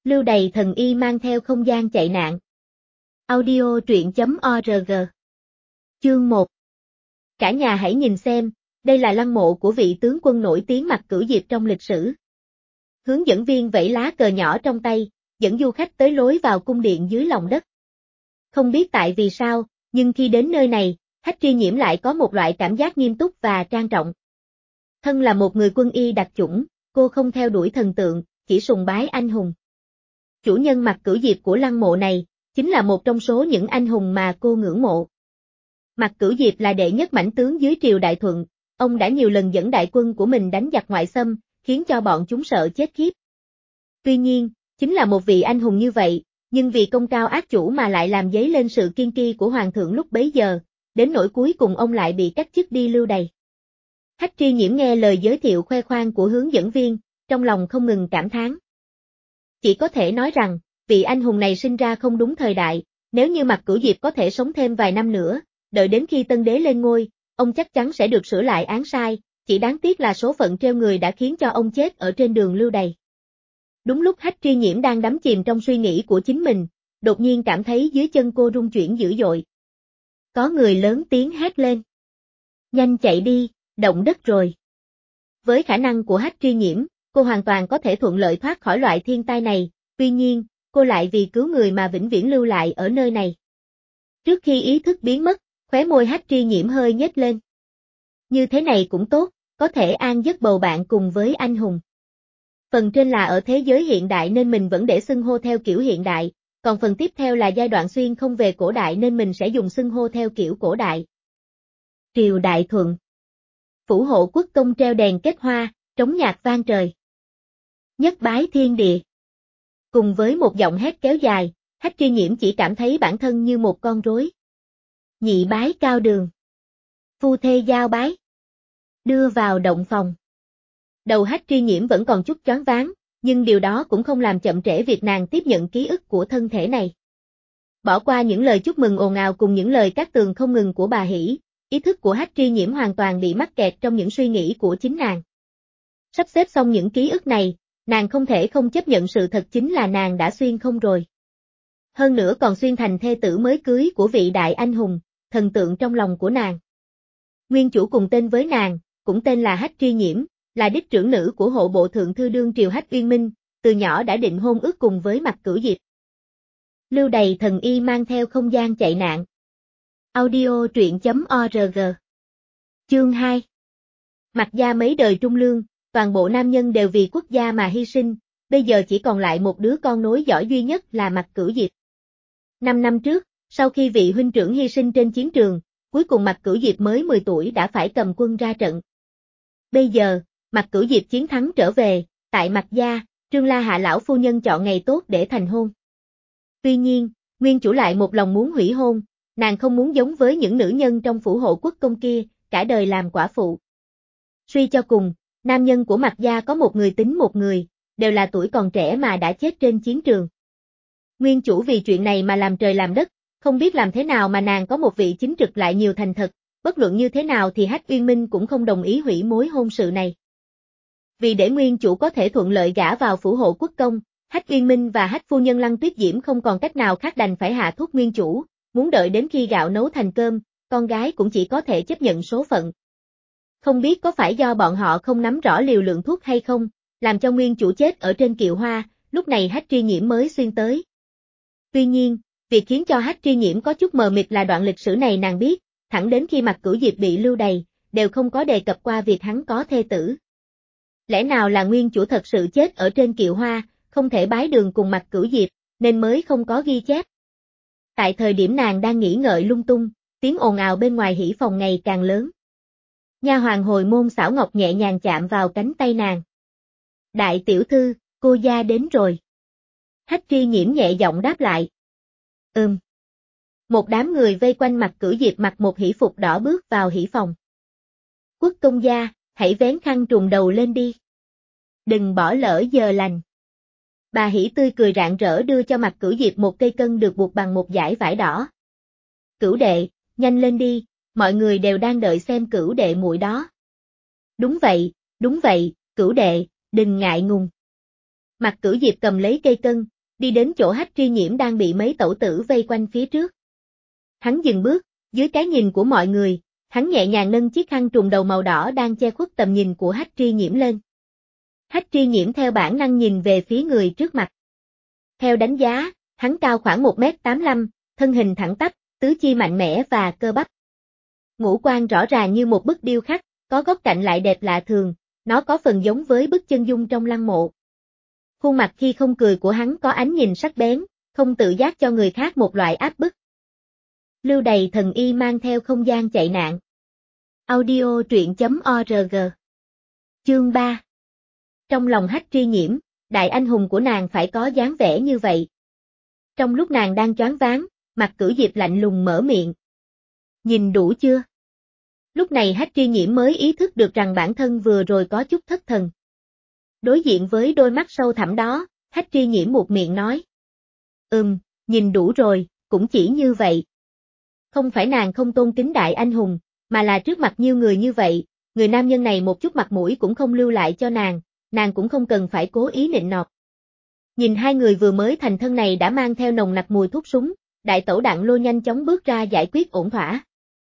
Lưu Đày thần y mang theo không gian chạy nạn. Audio truyện.org. Chương 1. Cả nhà hãy nhìn xem, đây là lăng mộ của vị tướng quân nổi tiếng Mặc Cửu Diệp trong lịch sử. Hướng dẫn viên vẫy lá cờ nhỏ trong tay, dẫn du khách tới lối vào cung điện dưới lòng đất. Không biết tại vì sao, nhưng khi đến nơi này, Hách Tri Nhiễm lại có một loại cảm giác nghiêm túc và trang trọng. Thân là một người quân y đặc chủng, cô không theo đuổi thần tượng, chỉ sùng bái anh hùng. Chủ nhân Mặc Cửu Diệp của lăng mộ này, chính là một trong số những anh hùng mà cô ngưỡng mộ. Mặc Cửu Diệp là đệ nhất mãnh tướng dưới triều Đại Thuận, ông đã nhiều lần dẫn đại quân của mình đánh giặc ngoại xâm, khiến cho bọn chúng sợ chết khiếp. Tuy nhiên, chính là một vị anh hùng như vậy, nhưng vì công cao ác chủ mà lại làm dấy lên sự kiên kỳ của hoàng thượng lúc bấy giờ, đến nỗi cuối cùng ông lại bị cách chức đi Lưu Đày. Hách Tri Nhiễm nghe lời giới thiệu khoe khoang của hướng dẫn viên, trong lòng không ngừng cảm thán. Chỉ có thể nói rằng, vị anh hùng này sinh ra không đúng thời đại, nếu như Mặc Cửu Diệp có thể sống thêm vài năm nữa, đợi đến khi tân đế lên ngôi, ông chắc chắn sẽ được sửa lại án sai, chỉ đáng tiếc là số phận treo người đã khiến cho ông chết ở trên đường Lưu Đày. Đúng lúc Hách Tri Nhiễm đang đắm chìm trong suy nghĩ của chính mình, đột nhiên cảm thấy dưới chân cô rung chuyển dữ dội. Có người lớn tiếng hét lên. Nhanh chạy đi, động đất rồi. Với khả năng của Hách Tri Nhiễm, cô hoàn toàn có thể thuận lợi thoát khỏi loại thiên tai này, tuy nhiên, cô lại vì cứu người mà vĩnh viễn lưu lại ở nơi này. Trước khi ý thức biến mất, khóe môi Hách Tri Nhiễm hơi nhếch lên. Như thế này cũng tốt, có thể an giấc bầu bạn cùng với anh hùng. Phần trên là ở thế giới hiện đại nên mình vẫn để xưng hô theo kiểu hiện đại, còn phần tiếp theo là giai đoạn xuyên không về cổ đại nên mình sẽ dùng xưng hô theo kiểu cổ đại. Triều Đại Thuận. Phủ hộ quốc công treo đèn kết hoa, trống nhạc vang trời. Nhất bái thiên địa. Cùng với một giọng hét kéo dài, Hách Tri Nhiễm chỉ cảm thấy bản thân như một con rối. Nhị bái cao đường. Phu thê giao bái. Đưa vào động phòng. Đầu Hách Tri Nhiễm vẫn còn chút choáng váng, nhưng điều đó cũng không làm chậm trễ việc nàng tiếp nhận ký ức của thân thể này. Bỏ qua những lời chúc mừng ồn ào cùng những lời cát tường không ngừng của bà Hỷ, ý thức của Hách Tri Nhiễm hoàn toàn bị mắc kẹt trong những suy nghĩ của chính nàng. Sắp xếp xong những ký ức này, nàng không thể không chấp nhận sự thật chính là nàng đã xuyên không rồi. Hơn nữa còn xuyên thành thê tử mới cưới của vị đại anh hùng, thần tượng trong lòng của nàng. Nguyên chủ cùng tên với nàng, cũng tên là Hách Tri Nhiễm, là đích trưởng nữ của hộ bộ thượng thư đương triều Hách Uyên Minh, từ nhỏ đã định hôn ước cùng với Mặc Cửu Diệp. Lưu Đày thần y mang theo không gian chạy nạn. Audio truyện.org. Chương 2. Mặc gia mấy đời trung lương, toàn bộ nam nhân đều vì quốc gia mà hy sinh, bây giờ chỉ còn lại một đứa con nối dõi duy nhất là Mặc Cửu Diệp. 5 năm trước, sau khi vị huynh trưởng hy sinh trên chiến trường, cuối cùng Mặc Cửu Diệp mới 10 tuổi đã phải cầm quân ra trận. Bây giờ, Mặc Cửu Diệp chiến thắng trở về, tại Mặc gia, Trương La Hạ lão phu nhân chọn ngày tốt để thành hôn. Tuy nhiên, nguyên chủ lại một lòng muốn hủy hôn, nàng không muốn giống với những nữ nhân trong phủ hộ quốc công kia, cả đời làm quả phụ. Suy cho cùng, nam nhân của Mặc gia có một người tính một người, đều là tuổi còn trẻ mà đã chết trên chiến trường. Nguyên chủ vì chuyện này mà làm trời làm đất, không biết làm thế nào mà nàng có một vị chính trực lại nhiều thành thật, bất luận như thế nào thì Hách Uyên Minh cũng không đồng ý hủy mối hôn sự này. Vì để nguyên chủ có thể thuận lợi gả vào phủ hộ quốc công, Hách Uyên Minh và Hách phu nhân Lăng Tuyết Diễm không còn cách nào khác đành phải hạ thúc nguyên chủ, muốn đợi đến khi gạo nấu thành cơm, con gái cũng chỉ có thể chấp nhận số phận. Không biết có phải do bọn họ không nắm rõ liều lượng thuốc hay không, làm cho nguyên chủ chết ở trên kiệu hoa, lúc này Hách Tri Nhiễm mới xuyên tới. Tuy nhiên, việc khiến cho Hách Tri Nhiễm có chút mờ mịt là đoạn lịch sử này nàng biết, thẳng đến khi Mặc Cửu Diệp bị lưu đày, đều không có đề cập qua việc hắn có thê tử. Lẽ nào là nguyên chủ thật sự chết ở trên kiệu hoa, không thể bái đường cùng Mặc Cửu Diệp, nên mới không có ghi chép. Tại thời điểm nàng đang nghĩ ngợi lung tung, tiếng ồn ào bên ngoài hỉ phòng ngày càng lớn. Nha hoàn hồi môn Xảo Ngọc nhẹ nhàng chạm vào cánh tay nàng. Đại tiểu thư, cô gia đến rồi. Hách Tri Nhiễm nhẹ giọng đáp lại. Một đám người vây quanh Mặc Cửu Diệp mặc một hỷ phục đỏ bước vào hỷ phòng. Quốc công gia, hãy vén khăn trùm đầu lên đi. Đừng bỏ lỡ giờ lành. Bà Hỷ tươi cười rạng rỡ đưa cho Mặc Cửu Diệp một cây cân được buộc bằng một dải vải đỏ. Cửu đệ, nhanh lên đi, mọi người đều đang đợi xem Cửu đệ muội đó. Đúng vậy, Cửu đệ, đừng ngại ngùng. Mặc Cửu Diệp cầm lấy cây cân, đi đến chỗ Hách Tri Nhiễm đang bị mấy tẩu tử vây quanh phía trước. Hắn dừng bước, dưới cái nhìn của mọi người, hắn nhẹ nhàng nâng chiếc khăn trùm đầu màu đỏ đang che khuất tầm nhìn của Hách Tri Nhiễm lên. Hách Tri Nhiễm theo bản năng nhìn về phía người trước mặt. Theo đánh giá, hắn cao khoảng 1m85, thân hình thẳng tắp, tứ chi mạnh mẽ và cơ bắp. Ngũ quan rõ ràng như một bức điêu khắc, có góc cạnh lại đẹp lạ thường, nó có phần giống với bức chân dung trong lăng mộ. Khuôn mặt khi không cười của hắn có ánh nhìn sắc bén, không tự giác cho người khác một loại áp bức. Lưu đày thần y mang theo không gian chạy nạn. Audio truyện.org. Chương 3. Trong lòng Hách Tri Nhiễm, đại anh hùng của nàng phải có dáng vẻ như vậy. Trong lúc nàng đang choáng váng, Mạc Cửu Diệp lạnh lùng mở miệng. Nhìn đủ chưa? Lúc này Hách Tri Nhiễm mới ý thức được rằng bản thân vừa rồi có chút thất thần. Đối diện với đôi mắt sâu thẳm đó, Hách Tri Nhiễm buột miệng nói. Nhìn đủ rồi, cũng chỉ như vậy. Không phải nàng không tôn kính đại anh hùng, mà là trước mặt nhiều người như vậy, người nam nhân này một chút mặt mũi cũng không lưu lại cho nàng cũng không cần phải cố ý nịnh nọt. Nhìn hai người vừa mới thành thân này đã mang theo nồng nặc mùi thuốc súng, đại tẩu Đặng Lô nhanh chóng bước ra giải quyết ổn thỏa.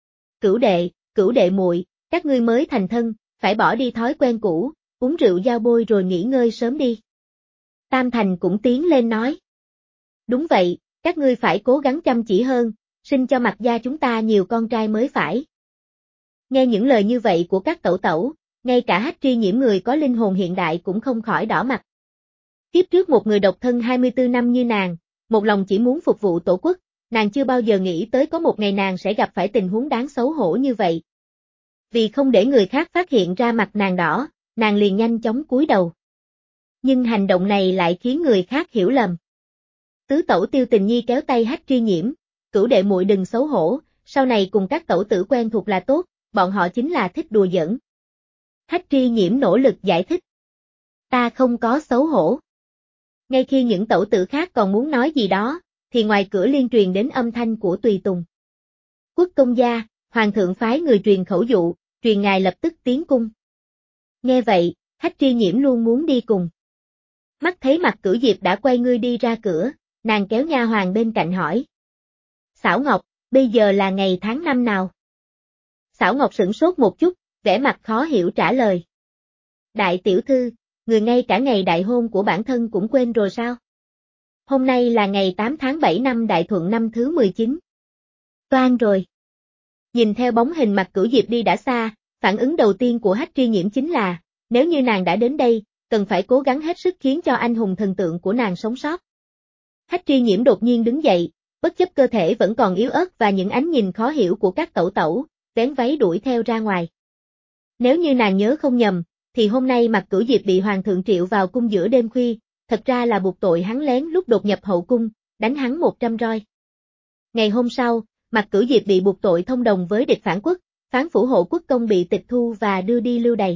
Cửu đệ muội, các ngươi mới thành thân, phải bỏ đi thói quen cũ, uống rượu giao bôi rồi nghỉ ngơi sớm đi. Tam Thành cũng tiến lên nói. Đúng vậy, các ngươi phải cố gắng chăm chỉ hơn, sinh cho Mạc gia chúng ta nhiều con trai mới phải. Nghe những lời như vậy của các tẩu tẩu, ngay cả Hách Tri Nhiễm người có linh hồn hiện đại cũng không khỏi đỏ mặt. Kiếp trước một người độc thân 24 năm như nàng, một lòng chỉ muốn phục vụ tổ quốc, nàng chưa bao giờ nghĩ tới có một ngày nàng sẽ gặp phải tình huống đáng xấu hổ như vậy. Vì không để người khác phát hiện ra mặt nàng đỏ, nàng liền nhanh chóng cúi đầu. Nhưng hành động này lại khiến người khác hiểu lầm. Tứ tẩu Tiêu Tình Nhi kéo tay Hách Tri Nhiễm, Cửu đệ muội đừng xấu hổ, sau này cùng các tẩu tử quen thuộc là tốt, bọn họ chính là thích đùa giỡn. Hách Tri Nhiễm nỗ lực giải thích. Ta không có xấu hổ. Ngay khi những tẩu tử khác còn muốn nói gì đó, thì ngoài cửa liên truyền đến âm thanh của tùy tùng. Quốc công gia, hoàng thượng phái người truyền khẩu dụ, truyền ngài lập tức tiến cung. Nghe vậy, Hách Tri Nhiễm luôn muốn đi cùng. Mắt thấy Mạc Cửu Diệp đã quay ngươi đi ra cửa, nàng kéo nha hoàn bên cạnh hỏi. Xảo Ngọc, bây giờ là ngày tháng năm nào? Xảo Ngọc sửng sốt một chút, vẻ mặt khó hiểu trả lời. Đại tiểu thư, người ngay cả ngày đại hôn của bản thân cũng quên rồi sao? Hôm nay là ngày 8 tháng 7 năm Đại Thuận năm thứ 19. Toan rồi. Nhìn theo bóng hình Mạc Cửu Diệp đi đã xa, phản ứng đầu tiên của Hách Tri Nhiễm chính là, nếu như nàng đã đến đây, cần phải cố gắng hết sức khiến cho anh hùng thần tượng của nàng sống sót. Hách Tri Nhiễm đột nhiên đứng dậy, bất chấp cơ thể vẫn còn yếu ớt và những ánh nhìn khó hiểu của các tẩu tẩu, vén váy đuổi theo ra ngoài. Nếu như nàng nhớ không nhầm, thì hôm nay Mạc Cửu Diệp bị hoàng thượng triệu vào cung giữa đêm khuya, thật ra là buộc tội hắn lén lúc đột nhập hậu cung, đánh hắn 100 roi. Ngày hôm sau, Mạc Cửu Diệp bị buộc tội thông đồng với địch phản quốc, phán phủ hộ quốc công bị tịch thu và đưa đi lưu đày.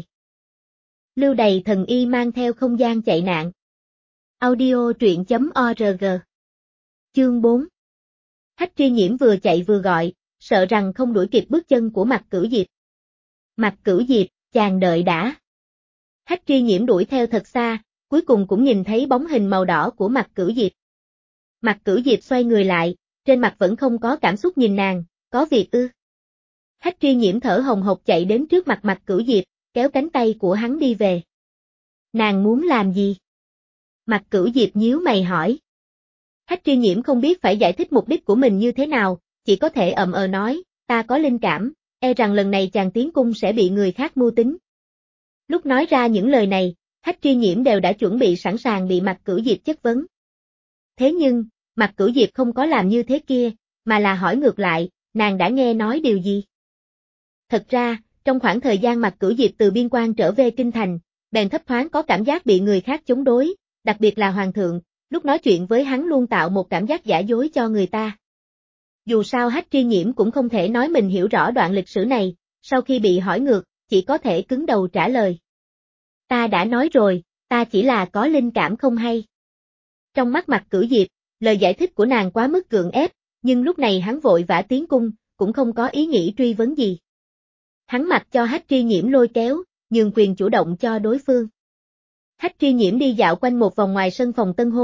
Lưu đày thần y mang theo không gian chạy nạn. Audio truyện.org. Chương 4. Hách Tri Nhiễm vừa chạy vừa gọi, sợ rằng không đuổi kịp bước chân của Mạc Cửu Diệp. Mạc Cửu Diệp, chàng đợi đã. Hách Tri Nhiễm đuổi theo thật xa, cuối cùng cũng nhìn thấy bóng hình màu đỏ của Mạc Cửu Diệp. Mạc Cửu Diệp xoay người lại, trên mặt vẫn không có cảm xúc nhìn nàng, có việc ư? Hách Tri Nhiễm thở hồng hộc chạy đến trước mặt Mạc Cửu Diệp, kéo cánh tay của hắn đi về. Nàng muốn làm gì? Mạc Cửu Diệp nhíu mày hỏi. Hách Tri Nhiễm không biết phải giải thích mục đích của mình như thế nào, chỉ có thể nói, ta có linh cảm, e rằng lần này chàng tiến cung sẽ bị người khác mưu tính. Lúc nói ra những lời này, Hách Tri Nhiễm đều đã chuẩn bị sẵn sàng bị Mạc Cửu Diệp chất vấn. Thế nhưng, Mạc Cửu Diệp không có làm như thế kia, mà là hỏi ngược lại, nàng đã nghe nói điều gì? Thật ra, trong khoảng thời gian Mạc Cửu Diệp từ biên quan trở về kinh thành, bèn thấp thoáng có cảm giác bị người khác chống đối, đặc biệt là hoàng thượng, lúc nói chuyện với hắn luôn tạo một cảm giác giả dối cho người ta. Dù sao Hách Tri Nhiễm cũng không thể nói mình hiểu rõ đoạn lịch sử này, sau khi bị hỏi ngược, chỉ có thể cứng đầu trả lời. Ta đã nói rồi, ta chỉ là có linh cảm không hay. Trong mắt Mạc Cửu Diệp, lời giải thích của nàng quá mức gượng ép, nhưng lúc này hắn vội vã tiến cung, cũng không có ý nghĩ truy vấn gì. Hắn mặc cho Hách Tri Nhiễm lôi kéo, nhường quyền chủ động cho đối phương. Hách Tri Nhiễm đi dạo quanh một vòng ngoài sân phòng tân hôn,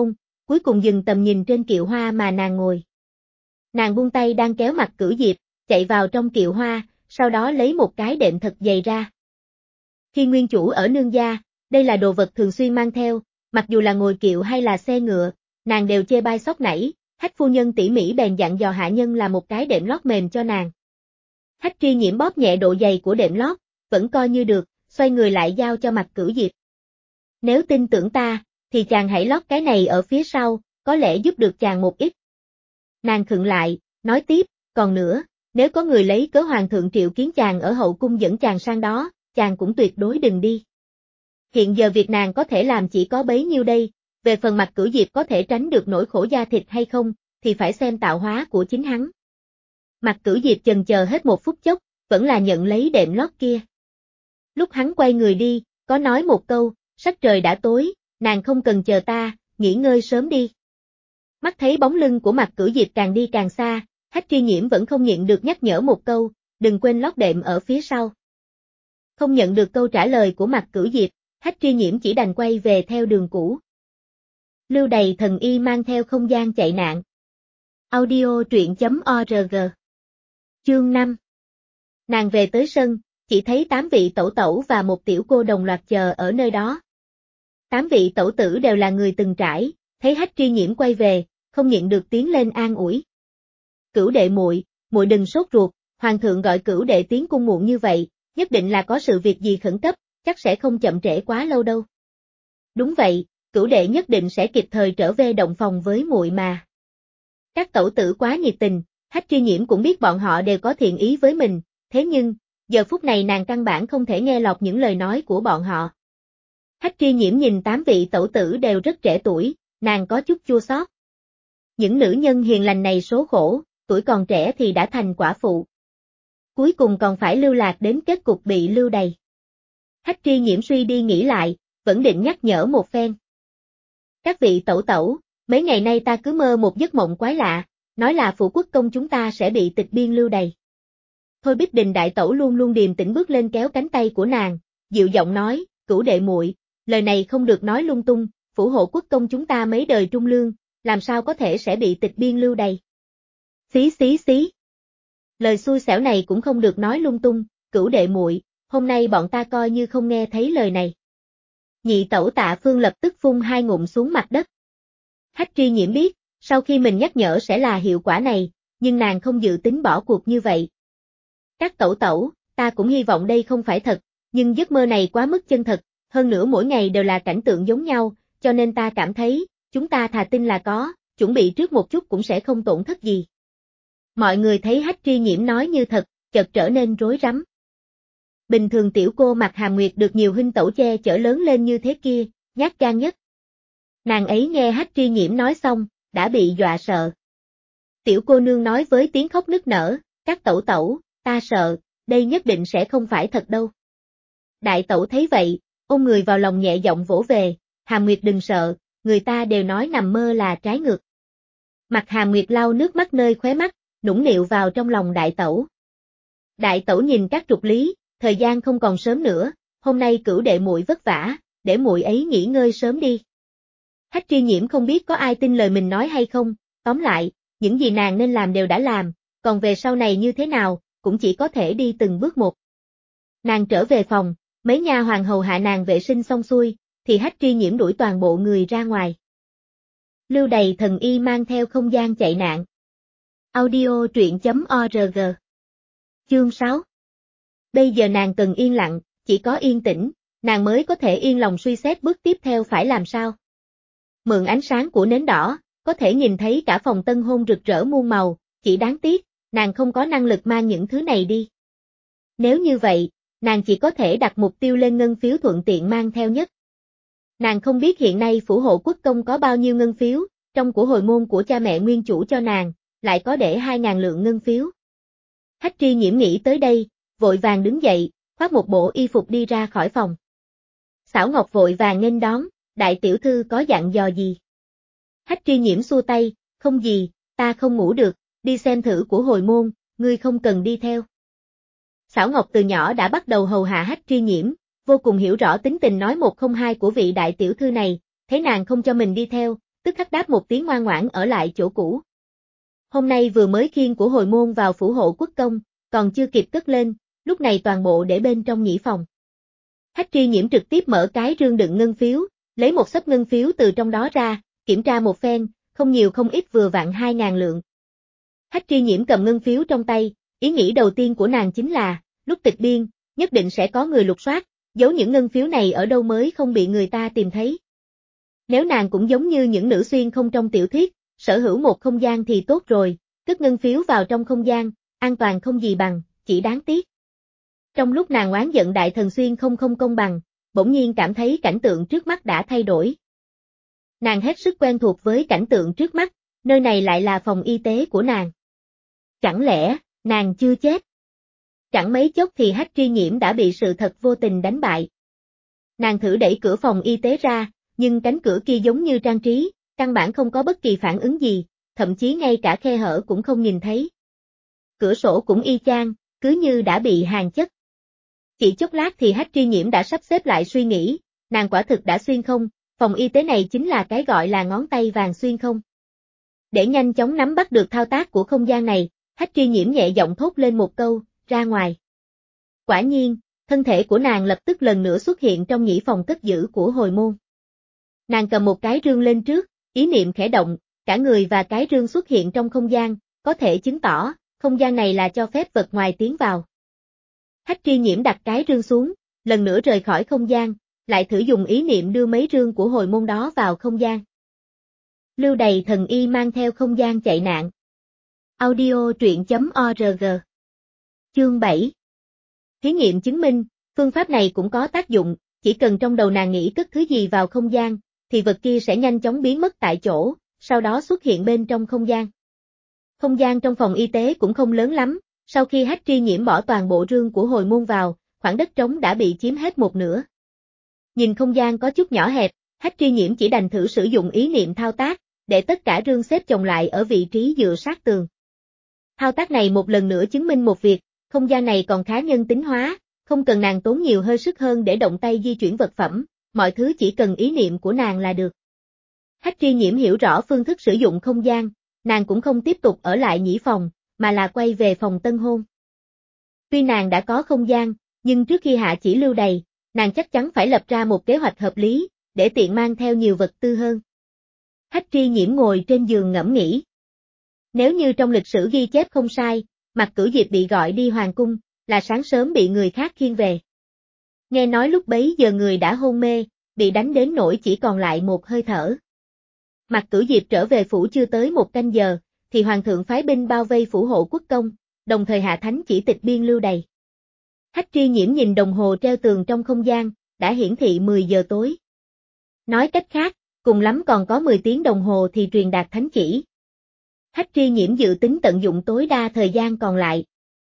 cuối cùng dừng tầm nhìn trên kiệu hoa mà nàng ngồi. Nàng buông tay đang kéo Mặc Cửu Diệp, chạy vào trong kiệu hoa, sau đó lấy một cái đệm thật dày ra. Khi nguyên chủ ở nương gia, đây là đồ vật thường xuyên mang theo, mặc dù là ngồi kiệu hay là xe ngựa, nàng đều chê bai sóc nảy, Hách phu nhân tỉ mỉ bèn dặn dò hạ nhân là một cái đệm lót mềm cho nàng. Hách Tri Nhiễm bóp nhẹ độ dày của đệm lót, vẫn coi như được, xoay người lại giao cho Mặc Cửu Diệp. Nếu tin tưởng ta, thì chàng hãy lót cái này ở phía sau, có lẽ giúp được chàng một ít. Nàng khựng lại, nói tiếp, còn nữa, nếu có người lấy cớ hoàng thượng triệu kiến chàng ở hậu cung dẫn chàng sang đó, chàng cũng tuyệt đối đừng đi. Hiện giờ việc nàng có thể làm chỉ có bấy nhiêu đây, về phần Mặc Cửu Diệp có thể tránh được nỗi khổ da thịt hay không, thì phải xem tạo hóa của chính hắn. Mặc Cửu Diệp chần chờ hết một phút chốc, vẫn là nhận lấy đệm lót kia. Lúc hắn quay người đi, có nói một câu, sắc trời đã tối, nàng không cần chờ ta, nghỉ ngơi sớm đi. Mắt thấy bóng lưng của Mặc Cửu Diệp càng đi càng xa, Hách Tri Nhiễm vẫn không nhịn được nhắc nhở một câu, đừng quên lót đệm ở phía sau. Không nhận được câu trả lời của Mặc Cửu Diệp, Hách Tri Nhiễm chỉ đành quay về theo đường cũ. Lưu Đày thần y mang theo không gian chạy nạn. Audio truyện.org. Chương 5. Nàng về tới sân, chỉ thấy 8 vị tẩu tẩu và một tiểu cô đồng loạt chờ ở nơi đó. 8 vị tẩu tử đều là người từng trải, thấy Hách Tri Nhiễm quay về, không nhịn được tiến lên an ủi. Cửu đệ muội, muội đừng sốt ruột, hoàng thượng gọi Cửu đệ tiến cung muộn như vậy, nhất định là có sự việc gì khẩn cấp, chắc sẽ không chậm trễ quá lâu đâu. Đúng vậy, Cửu đệ nhất định sẽ kịp thời trở về động phòng với muội mà. Các tẩu tử quá nhiệt tình, Hách Tri Nhiễm cũng biết bọn họ đều có thiện ý với mình, thế nhưng, giờ phút này nàng căn bản không thể nghe lọt những lời nói của bọn họ. Hách Tri Nhiễm nhìn 8 vị tẩu tử đều rất trẻ tuổi, nàng có chút chua xót. Những nữ nhân hiền lành này số khổ, tuổi còn trẻ thì đã thành quả phụ. Cuối cùng còn phải lưu lạc đến kết cục bị lưu đày. Hách Tri Nhiễm suy đi nghĩ lại, vẫn định nhắc nhở một phen. Các vị tẩu tẩu, mấy ngày nay ta cứ mơ một giấc mộng quái lạ, nói là phủ quốc công chúng ta sẽ bị tịch biên lưu đày. Thôi Bích Đình đại tẩu luôn luôn điềm tĩnh bước lên kéo cánh tay của nàng, dịu giọng nói, Cửu đệ muội, lời này không được nói lung tung, phủ hộ quốc công chúng ta mấy đời trung lương, làm sao có thể sẽ bị tịch biên lưu đày. Xí xí xí. Lời xui xẻo này cũng không được nói lung tung, Cửu đệ muội, hôm nay bọn ta coi như không nghe thấy lời này. Nhị tẩu Tạ Phương lập tức phun 2 ngụm xuống mặt đất. Hách Tri Nhiễm biết, sau khi mình nhắc nhở sẽ là hiệu quả này, nhưng nàng không dự tính bỏ cuộc như vậy. Các tẩu tẩu, ta cũng hy vọng đây không phải thật, nhưng giấc mơ này quá mức chân thật, hơn nữa mỗi ngày đều là cảnh tượng giống nhau, cho nên ta cảm thấy, chúng ta thà tin là có, chuẩn bị trước một chút cũng sẽ không tổn thất gì. Mọi người thấy Hách Tri Nhiễm nói như thật, chợt trở nên rối rắm. Bình thường tiểu cô Mặc Hàm Nguyệt được nhiều huynh tẩu che chở lớn lên như thế kia, nhát gan nhất. Nàng ấy nghe Hách Tri Nhiễm nói xong, đã bị dọa sợ. Tiểu cô nương nói với tiếng khóc nức nở, các tẩu tẩu, ta sợ, đây nhất định sẽ không phải thật đâu. Đại tẩu thấy vậy, ôm người vào lòng nhẹ giọng vỗ về, Hàm Nguyệt đừng sợ, người ta đều nói nằm mơ là trái ngược. Mặc Hàm Nguyệt lau nước mắt nơi khóe mắt, nũng nịu vào trong lòng đại tẩu. Đại tẩu nhìn các trục lý, thời gian không còn sớm nữa, hôm nay Cửu đệ muội vất vả, để muội ấy nghỉ ngơi sớm đi. Hách Tri Nhiễm không biết có ai tin lời mình nói hay không, tóm lại, những gì nàng nên làm đều đã làm, còn về sau này như thế nào, cũng chỉ có thể đi từng bước một. Nàng trở về phòng, mấy nha hoàn hầu hạ nàng vệ sinh xong xuôi, thì Hách Tri Nhiễm đuổi toàn bộ người ra ngoài. Lưu Đày thần y mang theo không gian chạy nạn. Audio truyện.org. Chương 6. Bây giờ nàng cần yên lặng, chỉ có yên tĩnh, nàng mới có thể yên lòng suy xét bước tiếp theo phải làm sao. Mượn ánh sáng của nến đỏ, có thể nhìn thấy cả phòng tân hôn rực rỡ muôn màu, chỉ đáng tiếc, nàng không có năng lực mang những thứ này đi. Nếu như vậy, nàng chỉ có thể đặt mục tiêu lên ngân phiếu thuận tiện mang theo nhất. Nàng không biết hiện nay phủ hộ quốc công có bao nhiêu ngân phiếu, trong của hồi môn của cha mẹ nguyên chủ cho nàng, lại có để 2.000 lượng ngân phiếu. Hách Tri Nhiễm nghĩ tới đây, vội vàng đứng dậy, khoác một bộ y phục đi ra khỏi phòng. Xảo Ngọc vội vàng nghênh đón, đại tiểu thư có dặn dò gì? Hách Tri Nhiễm xua tay, không gì, ta không ngủ được, đi xem thử của hồi môn, ngươi không cần đi theo. Xảo Ngọc từ nhỏ đã bắt đầu hầu hạ Hách Tri Nhiễm, vô cùng hiểu rõ tính tình nói một không hai của vị đại tiểu thư này, thấy nàng không cho mình đi theo, tức khắc đáp một tiếng ngoan ngoãn ở lại chỗ cũ. Hôm nay vừa mới khiêng của hồi môn vào phủ hộ quốc công, còn chưa kịp cất lên, lúc này toàn bộ để bên trong nhĩ phòng. Hách Tri Nhiễm trực tiếp mở cái rương đựng ngân phiếu, lấy một xấp ngân phiếu từ trong đó ra, kiểm tra một phen, không nhiều không ít vừa vặn 2.000 lượng. Hách Tri Nhiễm cầm ngân phiếu trong tay, ý nghĩ đầu tiên của nàng chính là, lúc tịch biên, nhất định sẽ có người lục soát, giấu những ngân phiếu này ở đâu mới không bị người ta tìm thấy. Nếu nàng cũng giống như những nữ xuyên không trong tiểu thuyết, sở hữu một không gian thì tốt rồi, cất ngân phiếu vào trong không gian, an toàn không gì bằng, chỉ đáng tiếc. Trong lúc nàng oán giận đại thần xuyên không công bằng, bỗng nhiên cảm thấy cảnh tượng trước mắt đã thay đổi. Nàng hết sức quen thuộc với cảnh tượng trước mắt, nơi này lại là phòng y tế của nàng. Chẳng lẽ, nàng chưa chết? Chẳng mấy chốc thì Hách Tri Nhiễm đã bị sự thật vô tình đánh bại. Nàng thử đẩy cửa phòng y tế ra, nhưng cánh cửa kia giống như trang trí, căn bản không có bất kỳ phản ứng gì, thậm chí ngay cả khe hở cũng không nhìn thấy. Cửa sổ cũng y chang, cứ như đã bị hàn chất. Chỉ chốc lát thì Hách Tri Nhiễm đã sắp xếp lại suy nghĩ, nàng quả thực đã xuyên không, phòng y tế này chính là cái gọi là ngón tay vàng xuyên không. Để nhanh chóng nắm bắt được thao tác của không gian này, Hách Tri Nhiễm nhẹ giọng thốt lên một câu, ra ngoài. Quả nhiên, thân thể của nàng lập tức lần nữa xuất hiện trong nhĩ phòng cất giữ của hồi môn. Nàng cầm một cái rương lên trước, ý niệm khẽ động, cả người và cái rương xuất hiện trong không gian, có thể chứng tỏ, không gian này là cho phép vật ngoài tiến vào. Hách Tri Nhiễm đặt cái rương xuống, lần nữa rời khỏi không gian, lại thử dùng ý niệm đưa mấy rương của hồi môn đó vào không gian. Lưu Đày thần y mang theo không gian chạy nạn. Audio truyện.org. Chương 7. Thí nghiệm chứng minh, phương pháp này cũng có tác dụng, chỉ cần trong đầu nàng nghĩ cất thứ gì vào không gian, thì vật kia sẽ nhanh chóng biến mất tại chỗ, sau đó xuất hiện bên trong không gian. Không gian trong phòng y tế cũng không lớn lắm, sau khi Hách Tri Nhiễm bỏ toàn bộ rương của hồi môn vào, khoảng đất trống đã bị chiếm hết một nửa. Nhìn không gian có chút nhỏ hẹp, Hách Tri Nhiễm chỉ đành thử sử dụng ý niệm thao tác, để tất cả rương xếp chồng lại ở vị trí dựa sát tường. Thao tác này một lần nữa chứng minh một việc, không gian này còn khá nhân tính hóa, không cần nàng tốn nhiều hơi sức hơn để động tay di chuyển vật phẩm, mọi thứ chỉ cần ý niệm của nàng là được. Hách Tri Nhiễm hiểu rõ phương thức sử dụng không gian, nàng cũng không tiếp tục ở lại nhĩ phòng, mà là quay về phòng tân hôn. Tuy nàng đã có không gian, nhưng trước khi hạ chỉ Lưu Đày, nàng chắc chắn phải lập ra một kế hoạch hợp lý, để tiện mang theo nhiều vật tư hơn. Hách Tri Nhiễm ngồi trên giường ngẫm nghĩ. Nếu như trong lịch sử ghi chép không sai, Mạc Cửu Diệp bị gọi đi hoàng cung, là sáng sớm bị người khác khiêng về. Nghe nói lúc bấy giờ người đã hôn mê, bị đánh đến nỗi chỉ còn lại một hơi thở. Mạc Cửu Diệp trở về phủ chưa tới một canh giờ, thì hoàng thượng phái binh bao vây phủ hộ quốc công, đồng thời hạ thánh chỉ tịch biên Lưu Đày. Hách Tri Nhiễm nhìn đồng hồ treo tường trong không gian, đã hiển thị 10 giờ tối. Nói cách khác, cùng lắm còn có 10 tiếng đồng hồ thì truyền đạt thánh chỉ. Hách Tri Nhiễm dự tính tận dụng tối đa thời gian còn lại.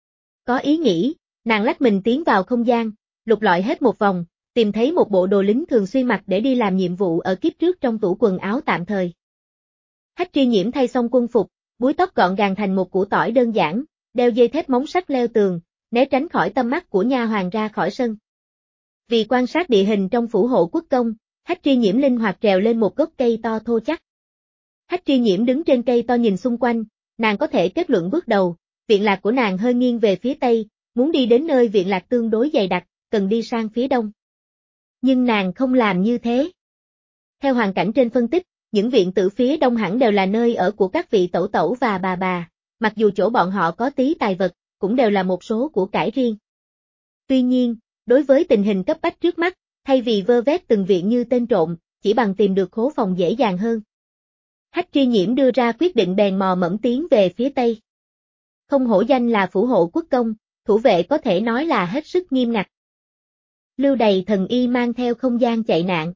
Có ý nghĩ, nàng lách mình tiến vào không gian, lục lọi hết một vòng, tìm thấy một bộ đồ lính thường xuyên mặc để đi làm nhiệm vụ ở kiếp trước trong tủ quần áo tạm thời. Hách Tri Nhiễm thay xong quân phục, búi tóc gọn gàng thành một củ tỏi đơn giản, đeo dây thép móng sắt leo tường, né tránh khỏi tầm mắt của nha hoàn ra khỏi sân. Vì quan sát địa hình trong phủ hộ quốc công, Hách Tri Nhiễm linh hoạt trèo lên một gốc cây to thô chắc. Hách Tri Nhiễm đứng trên cây to nhìn xung quanh, nàng có thể kết luận bước đầu, viện lạc của nàng hơi nghiêng về phía tây, muốn đi đến nơi viện lạc tương đối dày đặc, cần đi sang phía đông. Nhưng nàng không làm như thế. Theo hoàn cảnh trên phân tích, những viện tử phía đông hẳn đều là nơi ở của các vị tẩu tẩu và bà, mặc dù chỗ bọn họ có tí tài vật, cũng đều là một số của cải riêng. Tuy nhiên, đối với tình hình cấp bách trước mắt, thay vì vơ vét từng viện như tên trộm, chỉ bằng tìm được khố phòng dễ dàng hơn. Hách Tri Nhiễm đưa ra quyết định bèn mò mẫm tiến về phía tây. Không hổ danh là phủ hộ quốc công, thủ vệ có thể nói là hết sức nghiêm ngặt. Lưu Đày thần y mang theo không gian chạy nạn.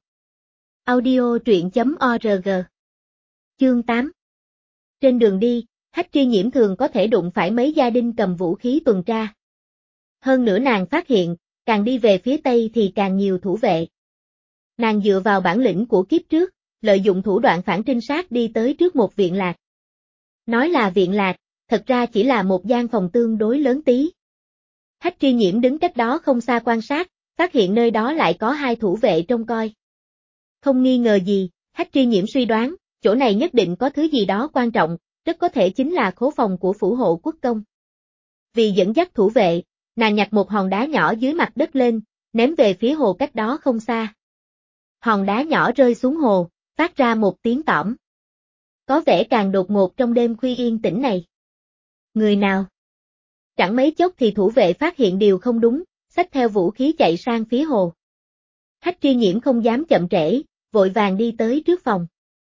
Audio truyện.org. Chương 8. Trên đường đi, Hách Tri Nhiễm thường có thể đụng phải mấy gia đình cầm vũ khí tuần tra. Hơn nữa nàng phát hiện, càng đi về phía tây thì càng nhiều thủ vệ. Nàng dựa vào bản lĩnh của kiếp trước, lợi dụng thủ đoạn phản trinh sát đi tới trước một viện lạc. Nói là viện lạc, thật ra chỉ là một gian phòng tương đối lớn tí. Hách Tri Nhiễm đứng cách đó không xa quan sát, phát hiện nơi đó lại có hai thủ vệ trông coi. Không nghi ngờ gì, Hách Tri Nhiễm suy đoán, Chỗ này nhất định có thứ gì đó quan trọng, rất có thể chính là khố phòng của phủ hộ quốc công. Vì dẫn dắt thủ vệ, nàng nhặt một hòn đá nhỏ dưới mặt đất lên, ném về phía hồ cách đó không xa. Hòn đá nhỏ rơi xuống hồ, phát ra một tiếng tõm. Có vẻ càng đột ngột trong đêm khuya yên tĩnh này. Người nào? Chẳng mấy chốc thì thủ vệ phát hiện điều không đúng, xách theo vũ khí chạy sang phía hồ. Hách Tri Nhiễm không dám chậm trễ, vội vàng đi tới trước phòng.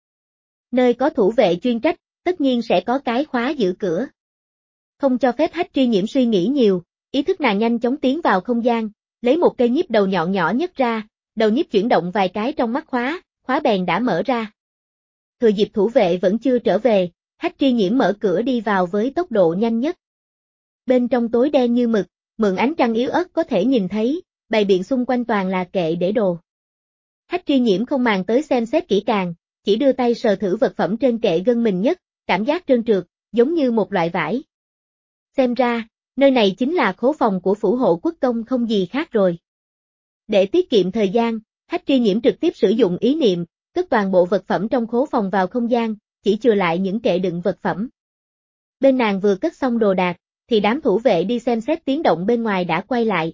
Nơi có thủ vệ chuyên trách, tất nhiên sẽ có cái khóa giữ cửa. Không cho phép Hách Tri Nhiễm suy nghĩ nhiều, ý thức nàng nhanh chóng tiến vào không gian, lấy một cây nhíp đầu nhọn nhỏ nhất ra, đầu nhíp chuyển động vài cái trong mắt khóa bèn đã mở ra. Thừa dịp thủ vệ vẫn chưa trở về, Hách Tri Nhiễm mở cửa đi vào với tốc độ nhanh nhất. Bên trong tối đen như mực, mượn ánh trăng yếu ớt có thể nhìn thấy, bày biện xung quanh toàn là kệ để đồ. Hách Tri Nhiễm không màng tới xem xét kỹ càng, chỉ đưa tay sờ thử vật phẩm trên kệ gân mình nhất, cảm giác trơn trượt, giống như một loại vải. Xem ra, nơi này chính là khố phòng của phủ hộ quốc công không gì khác rồi. Để tiết kiệm thời gian, Hách Tri Nhiễm trực tiếp sử dụng ý niệm, cất toàn bộ vật phẩm trong khố phòng vào không gian, chỉ chừa lại những kệ đựng vật phẩm. Bên nàng vừa cất xong đồ đạc, thì đám thủ vệ đi xem xét tiếng động bên ngoài đã quay lại.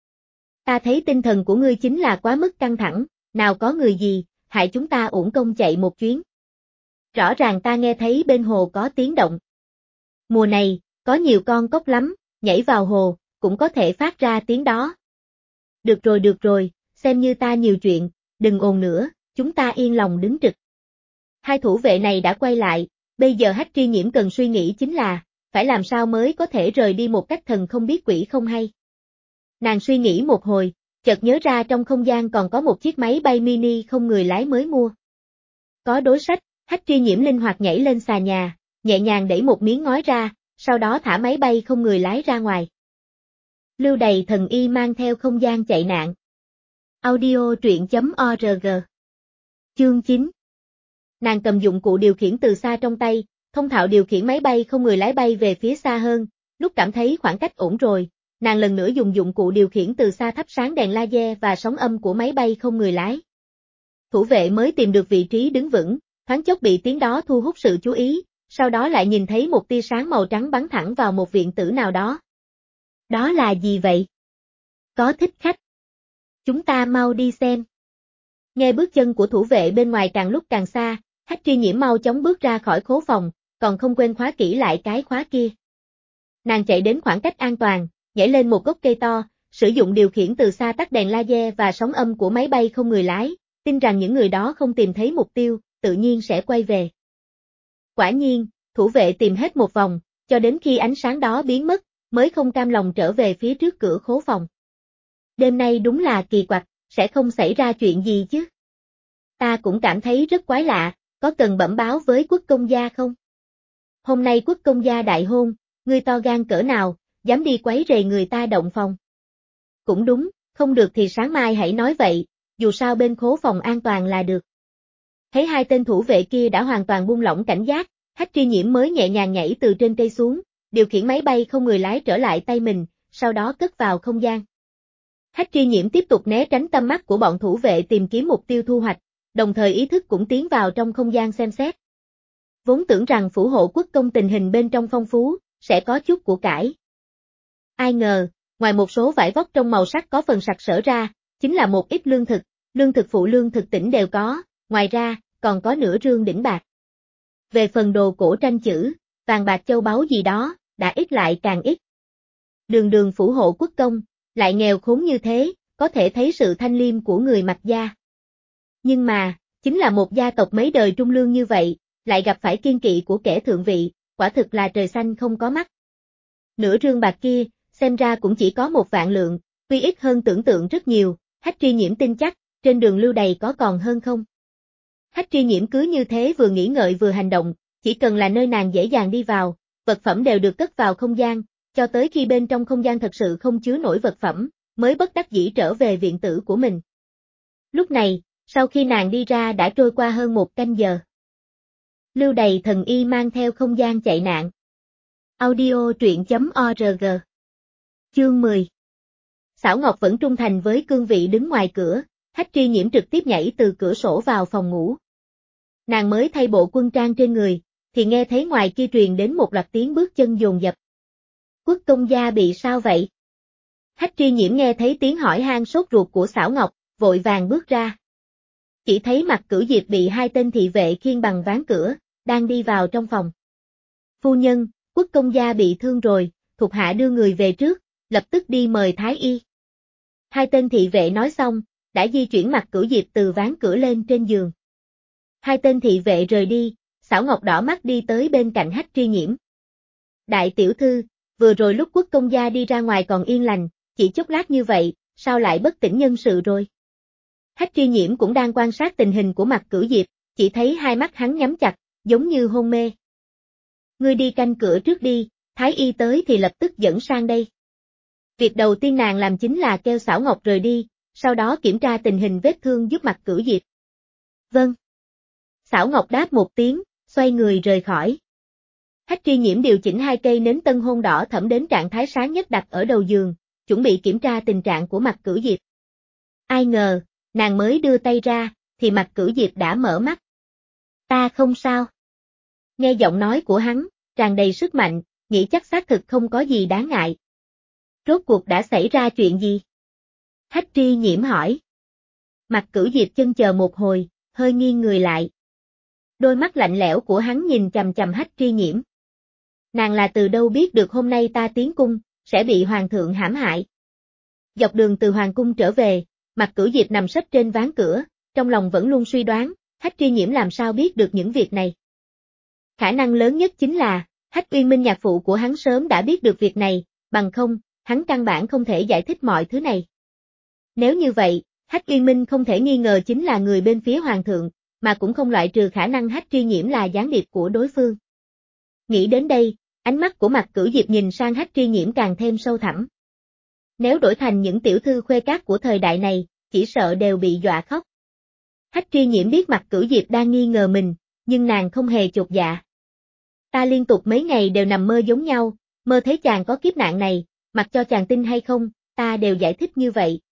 Ta thấy tinh thần của ngươi chính là quá mức căng thẳng, nào có người gì, hại chúng ta uổng công chạy một chuyến. Rõ ràng ta nghe thấy bên hồ có tiếng động. Mùa này, có nhiều con cóc lắm, nhảy vào hồ, cũng có thể phát ra tiếng đó. Được rồi, xem như ta nhiều chuyện, đừng ồn nữa, chúng ta yên lòng đứng trực. Hai thủ vệ này đã quay lại, bây giờ Hách Tri Nhiễm cần suy nghĩ chính là, phải làm sao mới có thể rời đi một cách thần không biết quỷ không hay. Nàng suy nghĩ một hồi, chợt nhớ ra trong không gian còn có một chiếc máy bay mini không người lái mới mua. Có đối sách, Hách Tri Nhiễm linh hoạt nhảy lên xà nhà, nhẹ nhàng đẩy một miếng ngói ra, sau đó thả máy bay không người lái ra ngoài. Lưu Đày thần y mang theo không gian chạy nạn. Audio truyện.org. Chương 9. Nàng cầm dụng cụ điều khiển từ xa trong tay, thông thạo điều khiển máy bay không người lái bay về phía xa hơn, lúc cảm thấy khoảng cách ổn rồi, nàng lần nữa dùng dụng cụ điều khiển từ xa thắp sáng đèn laser và sóng âm của máy bay không người lái. Thủ vệ mới tìm được vị trí đứng vững, thoáng chốc bị tiếng đó thu hút sự chú ý, sau đó lại nhìn thấy một tia sáng màu trắng bắn thẳng vào một viện tử nào đó. Đó là gì vậy? Có thích khách. Chúng ta mau đi xem. Nghe bước chân của thủ vệ bên ngoài càng lúc càng xa, Hách Tri Nhiễm mau chóng bước ra khỏi khố phòng, còn không quên khóa kỹ lại cái khóa kia. Nàng chạy đến khoảng cách an toàn, nhảy lên một gốc cây to, sử dụng điều khiển từ xa tắt đèn laser và sóng âm của máy bay không người lái, tin rằng những người đó không tìm thấy mục tiêu, tự nhiên sẽ quay về. Quả nhiên, thủ vệ tìm hết một vòng, cho đến khi ánh sáng đó biến mất, mới không cam lòng trở về phía trước cửa khố phòng. Đêm nay đúng là kỳ quặc, sẽ không xảy ra chuyện gì chứ. Ta cũng cảm thấy rất quái lạ, có cần bẩm báo với quốc công gia không? Hôm nay quốc công gia đại hôn, ngươi to gan cỡ nào, dám đi quấy rầy người ta động phòng. Cũng đúng, không được thì sáng mai hãy nói vậy, dù sao bên khố phòng an toàn là được. Thấy hai tên thủ vệ kia đã hoàn toàn buông lỏng cảnh giác, Hách Tri Nhiễm mới nhẹ nhàng nhảy từ trên cây xuống, điều khiển máy bay không người lái trở lại tay mình, sau đó cất vào không gian. Hách Tri Nhiễm tiếp tục né tránh tầm mắt của bọn thủ vệ tìm kiếm mục tiêu thu hoạch, đồng thời ý thức cũng tiến vào trong không gian xem xét. Vốn tưởng rằng phủ hộ quốc công tình hình bên trong phong phú, sẽ có chút của cải. Ai ngờ, ngoài một số vải vóc trong màu sắc có phần sặc sỡ ra, chính là một ít lương thực phụ lương thực tỉnh đều có, ngoài ra, còn có nửa rương đỉnh bạc. Về phần đồ cổ tranh chữ, vàng bạc châu báu gì đó, đã ít lại càng ít. Đường phủ hộ quốc công, lại nghèo khốn như thế, có thể thấy sự thanh liêm của người Mạch gia. Nhưng mà, chính là một gia tộc mấy đời trung lương như vậy, lại gặp phải kiên kỵ của kẻ thượng vị, quả thực là trời xanh không có mắt. Nửa rương bạc kia, xem ra cũng chỉ có 1 vạn lượng, tuy ít hơn tưởng tượng rất nhiều, Hách Tri Nhiễm tin chắc, trên đường lưu đày có còn hơn không. Hách Tri Nhiễm cứ như thế vừa nghĩ ngợi vừa hành động, chỉ cần là nơi nàng dễ dàng đi vào, vật phẩm đều được cất vào không gian, cho tới khi bên trong không gian thật sự không chứa nổi vật phẩm, mới bất đắc dĩ trở về viện tử của mình. Lúc này, sau khi nàng đi ra đã trôi qua hơn 1 canh giờ. Lưu Đày thần y mang theo không gian chạy nạn. Audio truyện.org. Chương 10. Xảo Ngọc vẫn trung thành với cương vị đứng ngoài cửa, Hách Tri Nhiễm trực tiếp nhảy từ cửa sổ vào phòng ngủ. Nàng mới thay bộ quân trang trên người, thì nghe thấy ngoài kia truyền đến một loạt tiếng bước chân dồn dập. Quốc công gia bị sao vậy? Hách Tri Nhiễm nghe thấy tiếng hỏi han sốt ruột của Sảo Ngọc, vội vàng bước ra. Chỉ thấy Mặc Cửu Diệp bị hai tên thị vệ khiêng bằng ván cửa, đang đi vào trong phòng. Phu nhân, quốc công gia bị thương rồi, thuộc hạ đưa người về trước, lập tức đi mời Thái y. Hai tên thị vệ nói xong, đã di chuyển Mặc Cửu Diệp từ ván cửa lên trên giường. Hai tên thị vệ rời đi, Sảo Ngọc đỏ mắt đi tới bên cạnh Hách Tri Nhiễm. Đại tiểu thư, vừa rồi lúc quốc công gia đi ra ngoài còn yên lành, chỉ chốc lát như vậy, sao lại bất tỉnh nhân sự rồi? Hách Tri Nhiễm cũng đang quan sát tình hình của Mặc Cửu Diệp, chỉ thấy hai mắt hắn nhắm chặt, giống như hôn mê. Ngươi đi canh cửa trước đi, Thái y tới thì lập tức dẫn sang đây. Việc đầu tiên nàng làm chính là kêu Sảo Ngọc rời đi, sau đó kiểm tra tình hình vết thương giúp Mặc Cửu Diệp. Vâng. Sảo Ngọc đáp một tiếng, xoay người rời khỏi. Hách Tri Nhiễm điều chỉnh hai cây nến tân hôn đỏ thẫm đến trạng thái sáng nhất đặt ở đầu giường, chuẩn bị kiểm tra tình trạng của Mặc Cửu Diệp. Ai ngờ, nàng mới đưa tay ra, thì Mặc Cửu Diệp đã mở mắt. Ta không sao. Nghe giọng nói của hắn, tràn đầy sức mạnh, nghĩ chắc xác thực không có gì đáng ngại. Rốt cuộc đã xảy ra chuyện gì? Hách Tri Nhiễm hỏi. Mặc Cửu Diệp chần chờ một hồi, hơi nghiêng người lại. Đôi mắt lạnh lẽo của hắn nhìn chằm chằm Hách Tri Nhiễm. Nàng là từ đâu biết được hôm nay ta tiến cung, sẽ bị hoàng thượng hãm hại. Dọc đường từ hoàng cung trở về, Mặc Cửu Diệp nằm sấp trên ván cửa, trong lòng vẫn luôn suy đoán, Hách Tri Nhiễm làm sao biết được những việc này. Khả năng lớn nhất chính là, Hách Uyên Minh nhạc phụ của hắn sớm đã biết được việc này, bằng không, hắn căn bản không thể giải thích mọi thứ này. Nếu như vậy, Hách Uyên Minh không thể nghi ngờ chính là người bên phía hoàng thượng, mà cũng không loại trừ khả năng Hách Tri Nhiễm là gián điệp của đối phương. Nghĩ đến đây, ánh mắt của Mặc Cửu Diệp nhìn sang Hách Tri Nhiễm càng thêm sâu thẳm. Nếu đổi thành những tiểu thư khuê các của thời đại này, chỉ sợ đều bị dọa khóc. Hách Tri Nhiễm biết Mặc Cửu Diệp đang nghi ngờ mình, nhưng nàng không hề chột dạ. Ta liên tục mấy ngày đều nằm mơ giống nhau, mơ thấy chàng có kiếp nạn này, mặc cho chàng tin hay không, ta đều giải thích như vậy,